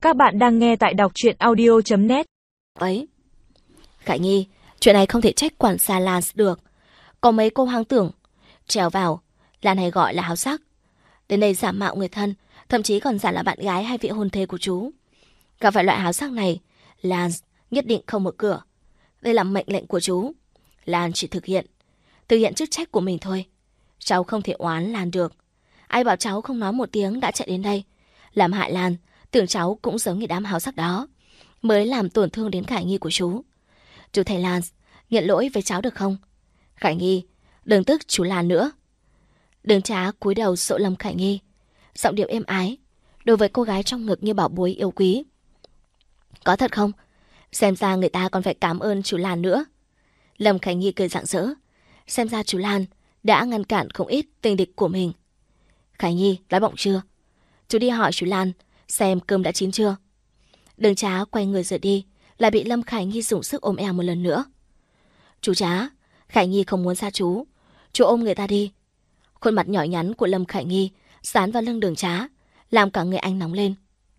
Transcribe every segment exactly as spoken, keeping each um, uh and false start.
Các bạn đang nghe tại đọc truyện audio chấm net. Ấy, Khải Nhi, chuyện này không thể trách quản gia Lan được. Có mấy cô hoang tưởng, trèo vào, Lan hay gọi là háo sắc. Đến đây giả mạo người thân, thậm chí còn giả là bạn gái hay vị hôn thê của chú. Gặp phải loại háo sắc này, Lan nhất định không mở cửa. Đây là mệnh lệnh của chú. Lan chỉ thực hiện, thực hiện chức trách của mình thôi. Cháu không thể oán Lan được. Ai bảo cháu không nói một tiếng đã chạy đến đây, làm hại Lan. Tưởng cháu cũng giống như đám háo sắc đó, mới làm tổn thương đến Khải Nhi của chú. Chú thầy Lan, nhận lỗi với cháu được không? Khải Nhi, đừng tức chú Lan nữa. Đường Trá cúi đầu dỗ Lâm Khải Nhi, giọng điệu êm ái, đối với cô gái trong ngực như bảo bối yêu quý. Có thật không? Xem ra người ta còn phải cảm ơn chú Lan nữa. Lâm Khải Nhi cười rạng rỡ. Xem ra chú Lan đã ngăn cản không ít tình địch của mình. Khải Nhi, đói bụng chưa? Chú đi hỏi chú Lan xem cơm đã chín chưa. Đường Trá quay người rời đi, lại bị Lâm Khải Nhi dùng sức ôm eo một lần nữa. Chú Trá, Khải Nhi không muốn xa chú, chú ôm người ta đi. Khuôn mặt nhỏ nhắn của Lâm Khải Nhi dán vào lưng Đường Trá, làm cả người anh nóng lên.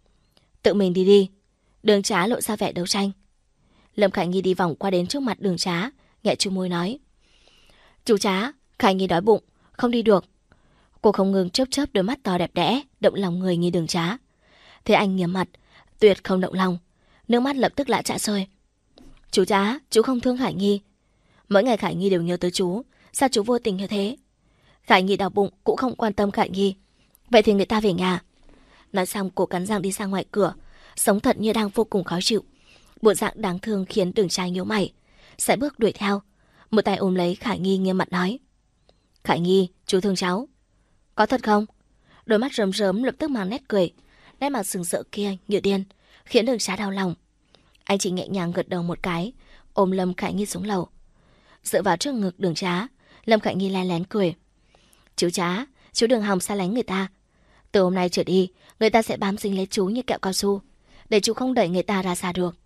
Tự mình đi đi. Đường Trá lộ ra vẻ đấu tranh. Lâm Khải Nhi đi vòng qua đến trước mặt Đường Trá, nhẹ chu môi nói: Chú Trá, Khải Nhi đói bụng, không đi được. Cô không ngừng chớp chớp đôi mắt to đẹp đẽ, động lòng người như Đường Trá. Thế anh nghiêm mặt, tuyệt không động lòng, nước mắt lập tức lại chả rơi. Chú Trá, chú không thương Khải Nhi. Mỗi ngày Khải Nhi đều nhớ tới chú, sao chú vô tình như thế? Khải Nhi đau bụng cũng không quan tâm Khải Nhi. Vậy thì người ta về nhà. Nói xong cô cắn răng đi ra ngoài cửa, sống thật như đang vô cùng khó chịu. Bộ dạng đáng thương khiến Đường Trá nhíu mày, sẽ bước đuổi theo, một tay ôm lấy Khải Nhi nghiêm mặt nói: Khải Nhi, chú thương cháu. Có thật không? Đôi mắt rớm rớm lập tức mang nét cười, nét mặt sừng sỡ kia như điên, khiến Đường Trá đau lòng. Anh chỉ nhẹ nhàng gật đầu một cái, ôm Lâm Khải Nhi xuống lầu. Dựa vào trước ngực Đường Trá, Lâm Khải Nhi lén lén cười. Chú Trá, chú đừng hòng xa lánh người ta. Từ hôm nay trở đi, người ta sẽ bám dính lấy chú như kẹo cao su, để chú không đẩy người ta ra xa được.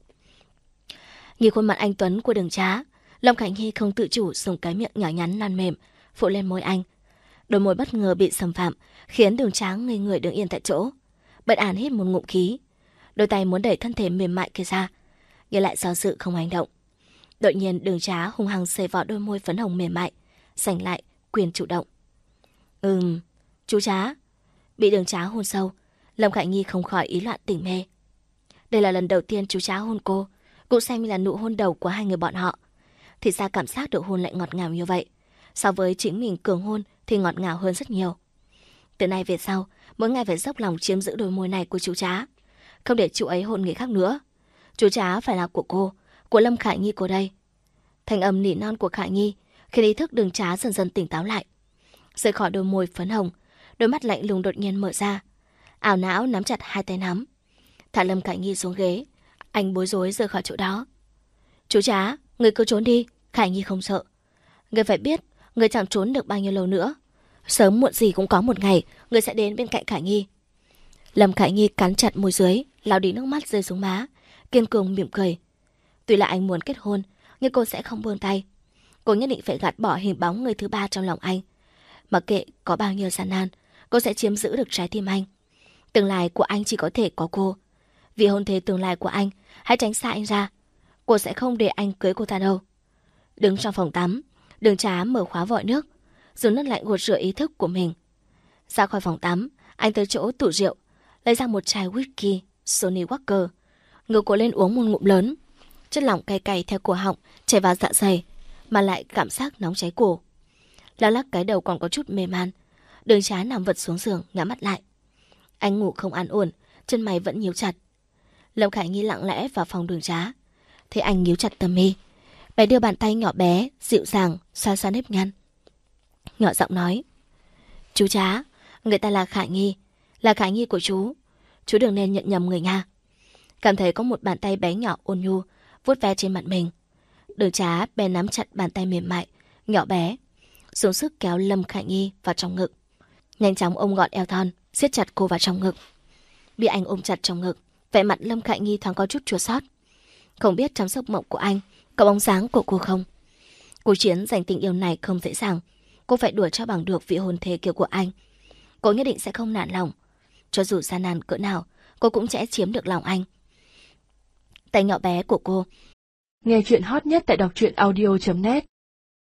Nhìn khuôn mặt anh tuấn của Đường Trá, Lâm Khải Nhi không tự chủ dùng cái miệng nhỏ nhắn non mềm phụ lên môi anh. Đôi môi bất ngờ bị xâm phạm, khiến Đường Trá ngây người đứng yên tại chỗ, bất an hít một ngụm khí. Đôi tay muốn đẩy thân thể mềm mại kia ra, nhưng lại do dự không hành động. Đột nhiên Đường Trá hung hăng xề vào đôi môi phấn hồng mềm mại, giành lại quyền chủ động. Ừm, chú Trá. Bị Đường Trá hôn sâu, Lâm Khải Nhi không khỏi ý loạn tỉnh mê. Đây là lần đầu tiên chú Trá hôn cô, cũng xem như là nụ hôn đầu của hai người bọn họ. Thì ra cảm giác được hôn lại ngọt ngào như vậy, so với chính mình cường hôn thì ngọt ngào hơn rất nhiều. Từ nay về sau, mỗi ngày phải dốc lòng chiếm giữ đôi môi này của chú Trá, không để chú ấy hôn người khác nữa. Chú Trá phải là của cô, của Lâm Khải Nhi cô đây. Thanh âm nỉ non của Khải Nhi khiến ý thức Đường Trá dần dần tỉnh táo lại. Rời khỏi đôi môi phấn hồng, đôi mắt lạnh lùng đột nhiên mở ra, ảo não nắm chặt hai tay nắm, thả Lâm Khải Nhi xuống ghế. Anh bối rối rời khỏi chỗ đó. Chú Trá, người cứ trốn đi, Khải Nhi không sợ. Người phải biết, người chẳng trốn được bao nhiêu lâu nữa. Sớm muộn gì cũng có một ngày người sẽ đến bên cạnh Khải Nhi. Lâm Khải Nhi cắn chặt môi dưới, lau đi nước mắt rơi xuống má, kiên cường mỉm cười. Tuy là anh muốn kết hôn, nhưng cô sẽ không buông tay. Cô nhất định phải gạt bỏ hình bóng người thứ ba trong lòng anh. Mặc kệ có bao nhiêu gian nan, cô sẽ chiếm giữ được trái tim anh. Tương lai của anh chỉ có thể có cô. Vì hôn thê tương lai của anh, hãy tránh xa anh ra. Cô sẽ không để anh cưới cô ta đâu. Đứng trong phòng tắm, Đường Trá mở khóa vòi nước, dùng nước lạnh gột rửa ý thức của mình. Ra khỏi phòng tắm, anh tới chỗ tủ rượu, lấy ra một chai whisky Johnny Walker, ngửa cổ lên uống một ngụm lớn. Chất lỏng cay cay theo cổ họng chảy vào dạ dày, mà lại cảm giác nóng cháy cổ. Lắc lắc cái đầu còn có chút mê man, Đường Trá nằm vật xuống giường nhắm mắt lại. Anh ngủ không an ổn, chân mày vẫn nhíu chặt. Lâm Khải Nhi lặng lẽ vào phòng Đường Trá, thấy anh nhíu chặt tầm mi, bé đưa bàn tay nhỏ bé dịu dàng xoa xoa nếp nhăn, nhỏ giọng nói: Chú Trá, người ta là Khải Nhi, là Khải Nhi của chú. Chú đừng nên nhận nhầm người nha. Cảm thấy có một bàn tay bé nhỏ ôn nhu vuốt ve trên mặt mình, Đường Trá bèn nắm chặt bàn tay mềm mại nhỏ bé, dùng sức kéo Lâm Khải Nhi vào trong ngực, nhanh chóng ôm gọn eo thon, siết chặt cô vào trong ngực. Bị anh ôm chặt trong ngực, vẻ mặt Lâm Khải Nhi thoáng có chút chua xót. Không biết trong giấc mộng của anh có bóng dáng của cô không? Cuộc chiến giành tình yêu này không dễ dàng. Cô phải đuổi cho bằng được vị hôn thê kia của anh. Cô nhất định sẽ không nản lòng. Cho dù gian nan cỡ nào, cô cũng sẽ chiếm được lòng anh. Tay nhỏ bé của cô. Nghe chuyện hot nhất tại đọc truyện audio chấm net.